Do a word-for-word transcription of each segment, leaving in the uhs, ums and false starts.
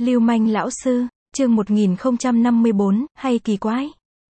Lưu manh lão sư, chương một nghìn không trăm năm mươi bốn, hay kỳ quái.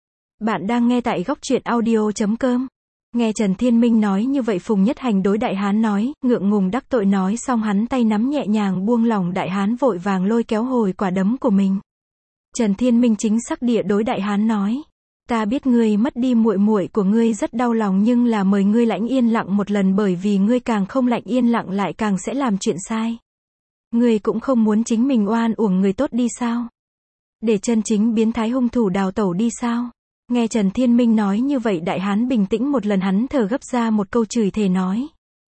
Bạn đang nghe tại góc truyện audio chấm com. Nghe Trần Thiên Minh nói như vậy Phùng Nhất Hành đối Đại Hán nói, ngượng ngùng đắc tội nói xong hắn tay nắm nhẹ nhàng buông lỏng Đại Hán vội vàng lôi kéo hồi quả đấm của mình. Trần Thiên Minh chính xác địa đối Đại Hán nói, ta biết ngươi mất đi muội muội của ngươi rất đau lòng nhưng là mời ngươi lãnh yên lặng một lần bởi vì ngươi càng không lạnh yên lặng lại càng sẽ làm chuyện sai. Ngươi cũng không muốn chính mình oan uổng người tốt đi sao? Để chân chính biến thái hung thủ đào tẩu đi sao? Nghe Trần Thiên Minh nói như vậy Đại Hán bình tĩnh một lần hắn thở gấp ra một câu chửi thề nói.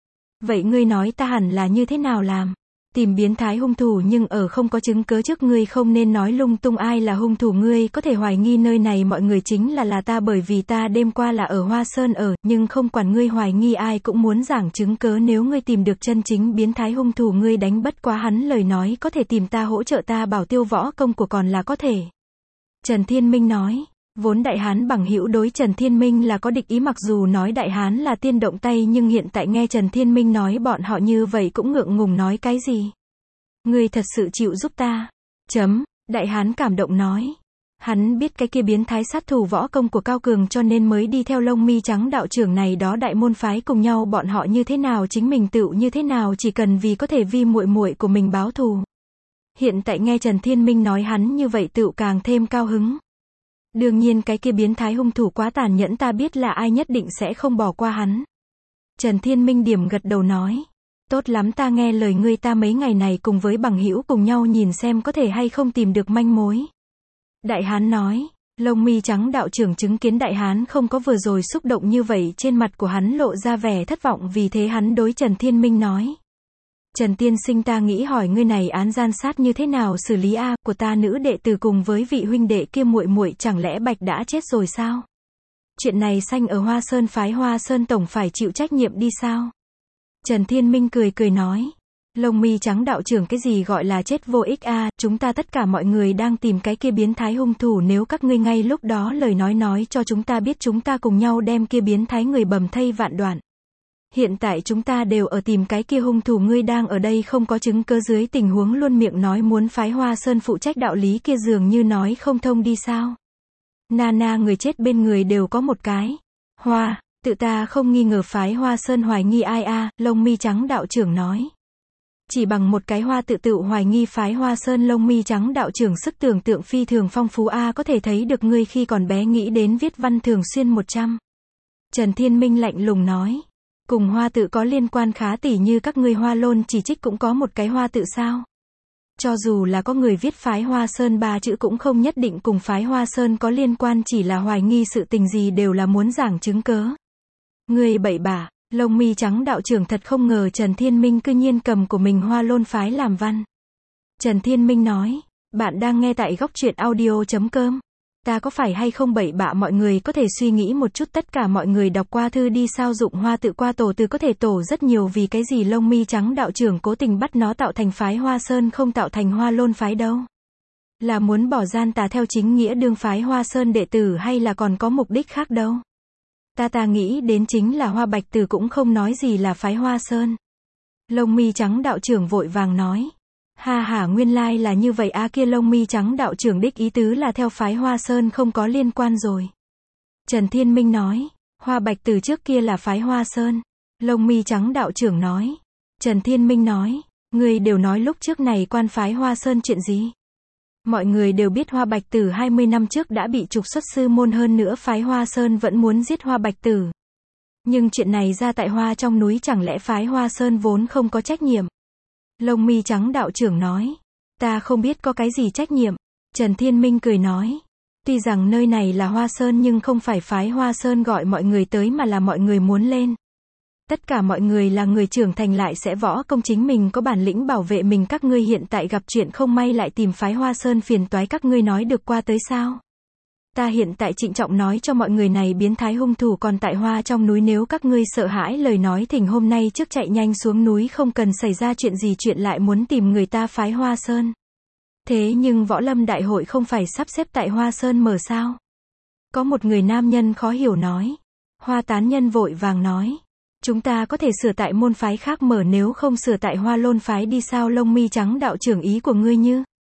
Vậy ngươi nói ta hẳn là như thế nào làm? Tìm biến thái hung thủ nhưng ở không có chứng cớ trước ngươi không nên nói lung tung ai là hung thủ ngươi có thể hoài nghi nơi này mọi người chính là là ta bởi vì ta đêm qua là ở Hoa Sơn ở, nhưng không quản ngươi hoài nghi ai cũng muốn giảng chứng cớ nếu ngươi tìm được chân chính biến thái hung thủ ngươi đánh bất quá hắn lời nói có thể tìm ta hỗ trợ ta bảo tiêu võ công của còn là có thể. Trần Thiên Minh nói. Vốn Đại Hán bằng hữu đối Trần Thiên Minh là có địch ý mặc dù nói Đại Hán là tiên động tay nhưng hiện tại nghe Trần Thiên Minh nói bọn họ như vậy cũng ngượng ngùng nói cái gì. Ngươi thật sự chịu giúp ta. Chấm, Đại Hán cảm động nói. Hắn biết cái kia biến thái sát thủ võ công của Cao Cường cho nên mới đi theo Lông Mi Trắng đạo trưởng này đó đại môn phái cùng nhau bọn họ như thế nào chính mình tựu như thế nào chỉ cần vì có thể vi muội muội của mình báo thù. Hiện tại nghe Trần Thiên Minh nói hắn như vậy tựu càng thêm cao hứng. Đương nhiên cái kia biến thái hung thủ quá tàn nhẫn ta biết là ai nhất định sẽ không bỏ qua hắn. Trần Thiên Minh điểm gật đầu nói. Tốt lắm ta nghe lời ngươi ta mấy ngày này cùng với bằng hữu cùng nhau nhìn xem có thể hay không tìm được manh mối. Đại Hán nói. Lông Mi Trắng đạo trưởng chứng kiến Đại Hán không có vừa rồi xúc động như vậy trên mặt của hắn lộ ra vẻ thất vọng vì thế hắn đối Trần Thiên Minh nói. Trần tiên sinh ta nghĩ hỏi ngươi này án gian sát như thế nào xử lý a của ta nữ đệ tử cùng với vị huynh đệ kia muội muội chẳng lẽ Bạch đã chết rồi sao? Chuyện này sanh ở Hoa Sơn phái Hoa Sơn tổng phải chịu trách nhiệm đi sao? Trần Thiên Minh cười cười nói. Lông Mi Trắng đạo trưởng cái gì gọi là chết vô ích a chúng ta tất cả mọi người đang tìm cái kia biến thái hung thủ nếu các ngươi ngay lúc đó lời nói nói cho chúng ta biết chúng ta cùng nhau đem kia biến thái người bầm thây vạn đoạn. Hiện tại chúng ta đều ở tìm cái kia hung thủ ngươi đang ở đây không có chứng cứ dưới tình huống luôn miệng nói muốn phái Hoa Sơn phụ trách đạo lý kia dường như nói không thông đi sao. Nana người chết bên người đều có một cái. Hoa, tự ta không nghi ngờ phái Hoa Sơn hoài nghi ai a Lông Mi Trắng đạo trưởng nói. Chỉ bằng một cái hoa tự tự hoài nghi phái Hoa Sơn Lông Mi Trắng đạo trưởng sức tưởng tượng phi thường phong phú a có thể thấy được ngươi khi còn bé nghĩ đến viết văn thường xuyên một trăm. Trần Thiên Minh lạnh lùng nói. Cùng hoa tự có liên quan khá tỉ như các ngươi Hoa Lôn chỉ trích cũng có một cái hoa tự sao. Cho dù là có người viết phái Hoa Sơn ba chữ cũng không nhất định cùng phái Hoa Sơn có liên quan chỉ là hoài nghi sự tình gì đều là muốn giảng chứng cớ. Người bậy bạ, Lông Mi Trắng đạo trưởng thật không ngờ Trần Thiên Minh cư nhiên cầm của mình Hoa Lôn phái làm văn. Trần Thiên Minh nói, bạn đang nghe tại góc truyện audio chấm com. Ta có phải hay không bậy bạ mọi người có thể suy nghĩ một chút tất cả mọi người đọc qua thư đi sao dụng hoa tự qua tổ từ có thể tổ rất nhiều vì cái gì Lông Mi Trắng đạo trưởng cố tình bắt nó tạo thành phái Hoa Sơn không tạo thành Hoa Lôn phái đâu. Là muốn bỏ gian tà theo chính nghĩa đương phái Hoa Sơn đệ tử hay là còn có mục đích khác đâu. Ta ta nghĩ đến chính là Hoa Bạch Tử cũng không nói gì là phái Hoa Sơn. Lông Mi Trắng đạo trưởng vội vàng nói. Ha ha nguyên lai là như vậy a kia Lông Mi Trắng đạo trưởng đích ý tứ là theo phái Hoa Sơn không có liên quan rồi. Trần Thiên Minh nói. Hoa Bạch Tử trước kia là phái Hoa Sơn. Lông Mi Trắng đạo trưởng nói. Trần Thiên Minh nói. Người đều nói lúc trước này quan phái Hoa Sơn chuyện gì? Mọi người đều biết Hoa Bạch Tử hai mươi năm trước đã bị trục xuất sư môn hơn nữa phái Hoa Sơn vẫn muốn giết Hoa Bạch Tử. Nhưng chuyện này ra tại Hoa trong núi chẳng lẽ phái Hoa Sơn vốn không có trách nhiệm? Lông Mi Trắng đạo trưởng nói. Ta không biết có cái gì trách nhiệm. Trần Thiên Minh cười nói. Tuy rằng nơi này là Hoa Sơn nhưng không phải phái Hoa Sơn gọi mọi người tới mà là mọi người muốn lên. Tất cả mọi người là người trưởng thành lại sẽ võ công chính mình có bản lĩnh bảo vệ mình các ngươi hiện tại gặp chuyện không may lại tìm phái Hoa Sơn phiền toái các ngươi nói được qua tới sao. Ta hiện tại trịnh trọng nói cho mọi người này biến thái hung thủ còn tại Hoa trong núi nếu các ngươi sợ hãi lời nói thỉnh hôm nay trước chạy nhanh xuống núi không cần xảy ra chuyện gì chuyện lại muốn tìm người ta phái Hoa Sơn. Thế nhưng võ lâm đại hội không phải sắp xếp tại Hoa Sơn mở sao? Có một người nam nhân khó hiểu nói. Hoa tán nhân vội vàng nói. Chúng ta có thể sửa tại môn phái khác mở nếu không sửa tại Hoa Lôn phái đi sao Lông Mi Trắng đạo trưởng ý của ngươi như?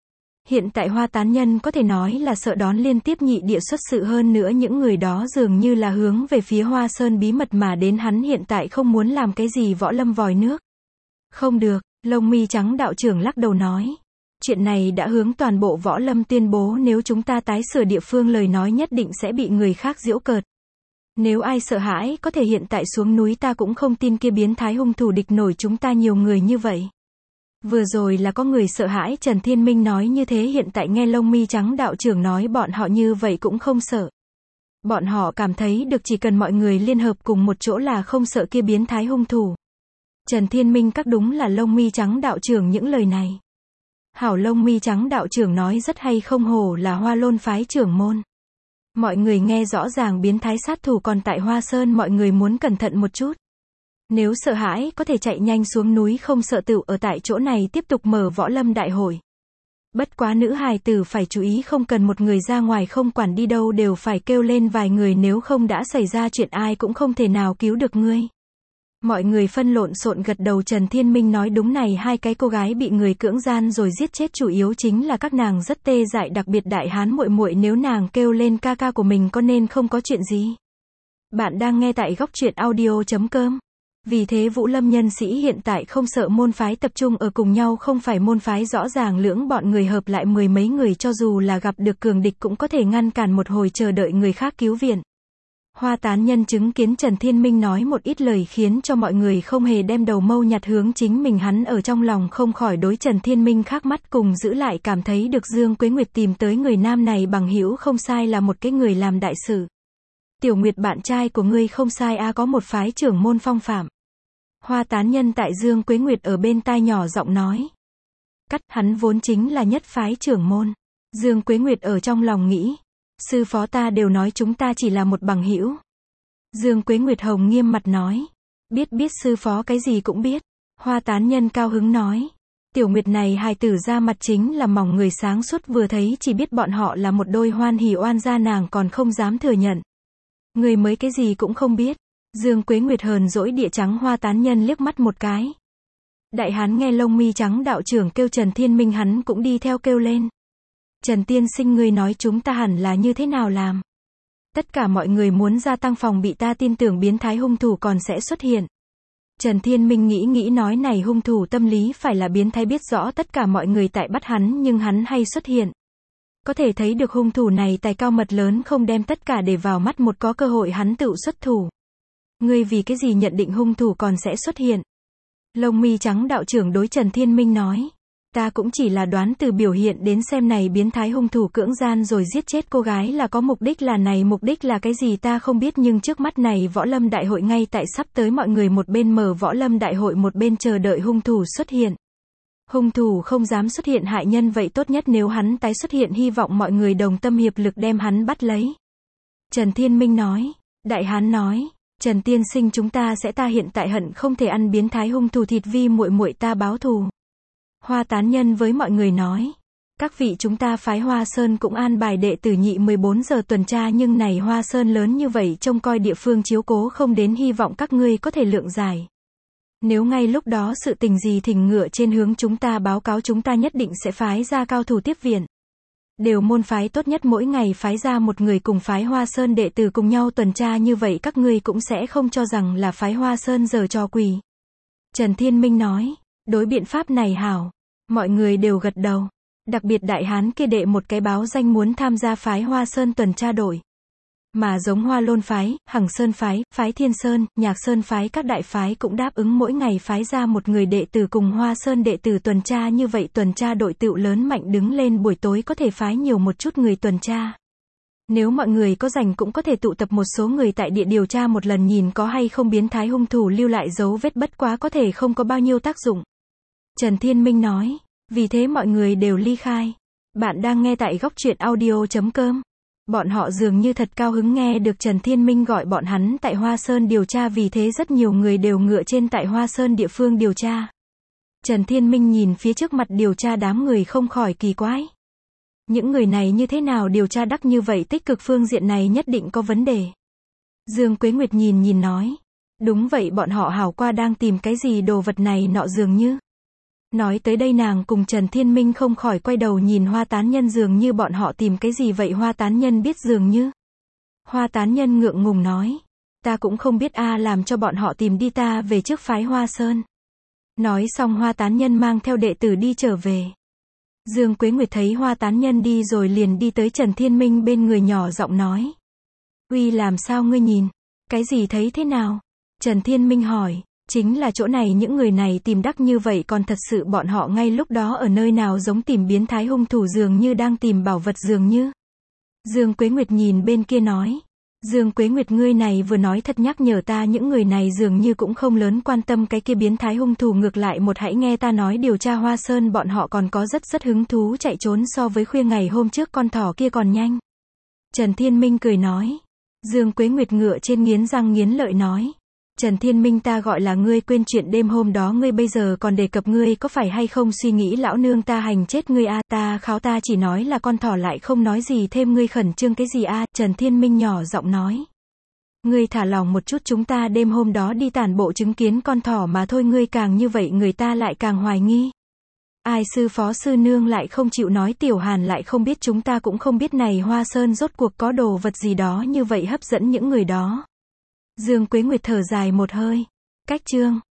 Hiện tại Hoa Tán Nhân có thể nói là sợ đón liên tiếp nhị địa xuất sự, hơn nữa những người đó dường như là hướng về phía Hoa Sơn bí mật mà đến, hắn hiện tại không muốn làm cái gì võ lâm vòi nước. Không được, lông mi trắng đạo trưởng lắc đầu nói. Chuyện này đã hướng toàn bộ võ lâm tuyên bố, nếu chúng ta tái sửa địa phương lời nói nhất định sẽ bị người khác giễu cợt. Nếu ai sợ hãi có thể hiện tại xuống núi, ta cũng không tin kia biến thái hung thủ địch nổi chúng ta nhiều người như vậy. Vừa rồi là có người sợ hãi, Trần Thiên Minh nói như thế, hiện tại nghe lông mi trắng đạo trưởng nói bọn họ như vậy cũng không sợ. Bọn họ cảm thấy được chỉ cần mọi người liên hợp cùng một chỗ là không sợ kia biến thái hung thủ. Trần Thiên Minh các đúng là lông mi trắng đạo trưởng những lời này. Hảo, lông mi trắng đạo trưởng nói rất hay, không hổ là Hoa Lôn phái trưởng môn. Mọi người nghe rõ ràng biến thái sát thủ còn tại Hoa Sơn, mọi người muốn cẩn thận một chút. Nếu sợ hãi có thể chạy nhanh xuống núi, không sợ tựu ở tại chỗ này tiếp tục mở võ lâm đại hội. Bất quá nữ hài tử phải chú ý, không cần một người ra ngoài, không quản đi đâu đều phải kêu lên vài người, nếu không đã xảy ra chuyện ai cũng không thể nào cứu được ngươi. Mọi người phân lộn xộn gật đầu. Trần Thiên Minh nói đúng này, hai cái cô gái bị người cưỡng gian rồi giết chết, chủ yếu chính là các nàng rất tê dại, đặc biệt đại hán muội muội, nếu nàng kêu lên ca ca của mình có nên không có chuyện gì. Bạn đang nghe tại góc truyện audio chấm com. Vì thế Vũ Lâm nhân sĩ hiện tại không sợ môn phái tập trung ở cùng nhau, không phải môn phái rõ ràng lưỡng bọn người hợp lại mười mấy người, cho dù là gặp được cường địch cũng có thể ngăn cản một hồi, chờ đợi người khác cứu viện. Hoa Tán Nhân chứng kiến Trần Thiên Minh nói một ít lời khiến cho mọi người không hề đem đầu mâu nhặt hướng chính mình, hắn ở trong lòng không khỏi đối Trần Thiên Minh khác mắt cùng giữ lại, cảm thấy được Dương Quế Nguyệt tìm tới người nam này bằng hữu không sai, là một cái người làm đại sự. Tiểu Nguyệt, bạn trai của ngươi không sai a, có một phái trưởng môn phong phạm. Hoa Tán Nhân tại Dương Quế Nguyệt ở bên tai nhỏ giọng nói. Cắt, hắn vốn chính là nhất phái trưởng môn. Dương Quế Nguyệt ở trong lòng nghĩ. Sư phó ta đều nói chúng ta chỉ là một bằng hữu. Dương Quế Nguyệt hồng nghiêm mặt nói. Biết biết, sư phó cái gì cũng biết. Hoa Tán Nhân cao hứng nói. Tiểu Nguyệt này hài tử ra mặt chính là mỏng, người sáng suốt, vừa thấy chỉ biết bọn họ là một đôi hoan hỉ oan gia, nàng còn không dám thừa nhận. Người mới cái gì cũng không biết. Dương Quế Nguyệt hờn dỗi địa trắng Hoa Tán Nhân liếc mắt một cái. Đại hán nghe lông mi trắng đạo trưởng kêu Trần Thiên Minh, hắn cũng đi theo kêu lên. Trần tiên sinh, ngươi nói chúng ta hẳn là như thế nào làm? Tất cả mọi người muốn gia tăng phòng bị, ta tin tưởng biến thái hung thủ còn sẽ xuất hiện. Trần Thiên Minh nghĩ nghĩ nói, này hung thủ tâm lý phải là biến thái, biết rõ tất cả mọi người tại bắt hắn nhưng hắn hay xuất hiện. Có thể thấy được hung thủ này tài cao mật lớn, không đem tất cả để vào mắt, một có cơ hội hắn tự xuất thủ. Ngươi vì cái gì nhận định hung thủ còn sẽ xuất hiện? Lông mi trắng đạo trưởng đối Trần Thiên Minh nói. Ta cũng chỉ là đoán, từ biểu hiện đến xem này biến thái hung thủ cưỡng gian rồi giết chết cô gái là có mục đích, là này mục đích là cái gì ta không biết, nhưng trước mắt này võ lâm đại hội ngay tại sắp tới, mọi người một bên mở võ lâm đại hội một bên chờ đợi hung thủ xuất hiện. Hung thủ không dám xuất hiện hại nhân, vậy tốt nhất nếu hắn tái xuất hiện, hy vọng mọi người đồng tâm hiệp lực đem hắn bắt lấy. Trần Thiên Minh nói. Đại hán nói. Trần tiên sinh, chúng ta sẽ, ta hiện tại hận không thể ăn biến thái hung thủ thịt, vi muội muội ta báo thù. Hoa Tán Nhân với mọi người nói. Các vị, chúng ta phái Hoa Sơn cũng an bài đệ tử nhị mười bốn giờ tuần tra, nhưng này Hoa Sơn lớn như vậy, trông coi địa phương chiếu cố không đến, hy vọng các ngươi có thể lượng giải. Nếu ngay lúc đó sự tình gì thỉnh ngựa trên hướng chúng ta báo cáo, chúng ta nhất định sẽ phái ra cao thủ tiếp viện. Đều môn phái tốt nhất mỗi ngày phái ra một người cùng phái Hoa Sơn đệ tử cùng nhau tuần tra, như vậy các ngươi cũng sẽ không cho rằng là phái Hoa Sơn giở trò quỷ. Trần Thiên Minh nói. Đối biện pháp này hảo. Mọi người đều gật đầu. Đặc biệt đại hán kia đệ một cái báo danh muốn tham gia phái Hoa Sơn tuần tra đội. Mà giống Hoa Lôn phái, Hằng Sơn phái, phái Thiên Sơn, Nhạc Sơn phái, các đại phái cũng đáp ứng mỗi ngày phái ra một người đệ tử cùng Hoa Sơn đệ tử tuần tra, như vậy tuần tra đội tựu lớn mạnh đứng lên, buổi tối có thể phái nhiều một chút người tuần tra. Nếu mọi người có rảnh cũng có thể tụ tập một số người tại địa điều tra một lần, nhìn có hay không biến thái hung thủ lưu lại dấu vết, bất quá có thể không có bao nhiêu tác dụng. Trần Thiên Minh nói. Vì thế mọi người đều ly khai. Bạn đang nghe tại góc truyện audio chấm com. Bọn họ dường như thật cao hứng nghe được Trần Thiên Minh gọi bọn hắn tại Hoa Sơn điều tra, vì thế rất nhiều người đều ngựa trên tại Hoa Sơn địa phương điều tra. Trần Thiên Minh nhìn phía trước mặt điều tra đám người không khỏi kỳ quái. Những người này như thế nào điều tra đắc như vậy, tích cực phương diện này nhất định có vấn đề. Dương Quế Nguyệt nhìn nhìn nói. Đúng vậy, bọn họ hảo qua đang tìm cái gì đồ vật này nọ dường như. Nói tới đây nàng cùng Trần Thiên Minh không khỏi quay đầu nhìn Hoa Tán Nhân, dường như bọn họ tìm cái gì vậy. Hoa Tán Nhân biết dường như. Hoa Tán Nhân ngượng ngùng nói. Ta cũng không biết a, làm cho bọn họ tìm đi, ta về trước phái Hoa Sơn. Nói xong Hoa Tán Nhân mang theo đệ tử đi trở về. Dương Quế Nguyệt thấy Hoa Tán Nhân đi rồi liền đi tới Trần Thiên Minh bên người nhỏ giọng nói. Uy, làm sao ngươi nhìn? Cái gì thấy thế nào? Trần Thiên Minh hỏi. Chính là chỗ này, những người này tìm đắc như vậy, còn thật sự bọn họ ngay lúc đó ở nơi nào giống tìm biến thái hung thủ, dường như đang tìm bảo vật dường như. Dương Quế Nguyệt nhìn bên kia nói. Dương Quế Nguyệt, ngươi này vừa nói thật nhắc nhở ta, những người này dường như cũng không lớn quan tâm cái kia biến thái hung thủ, ngược lại một hãy nghe ta nói điều tra Hoa Sơn bọn họ còn có rất rất hứng thú chạy trốn, so với khuya ngày hôm trước con thỏ kia còn nhanh. Trần Thiên Minh cười nói. Dương Quế Nguyệt ngựa trên nghiến răng nghiến lợi nói. Trần Thiên Minh, ta gọi là ngươi quên chuyện đêm hôm đó, ngươi bây giờ còn đề cập, ngươi có phải hay không suy nghĩ lão nương ta hành chết ngươi a? Ta kháo, ta chỉ nói là con thỏ, lại không nói gì thêm, ngươi khẩn trương cái gì a? Trần Thiên Minh nhỏ giọng nói. Ngươi thả lòng một chút, chúng ta đêm hôm đó đi tản bộ chứng kiến con thỏ mà thôi, ngươi càng như vậy người ta lại càng hoài nghi. Ai, sư phó sư nương lại không chịu nói, Tiểu Hàn lại không biết, chúng ta cũng không biết này Hoa Sơn rốt cuộc có đồ vật gì đó như vậy hấp dẫn những người đó. Dương Quế Nguyệt thở dài một hơi. Cách chương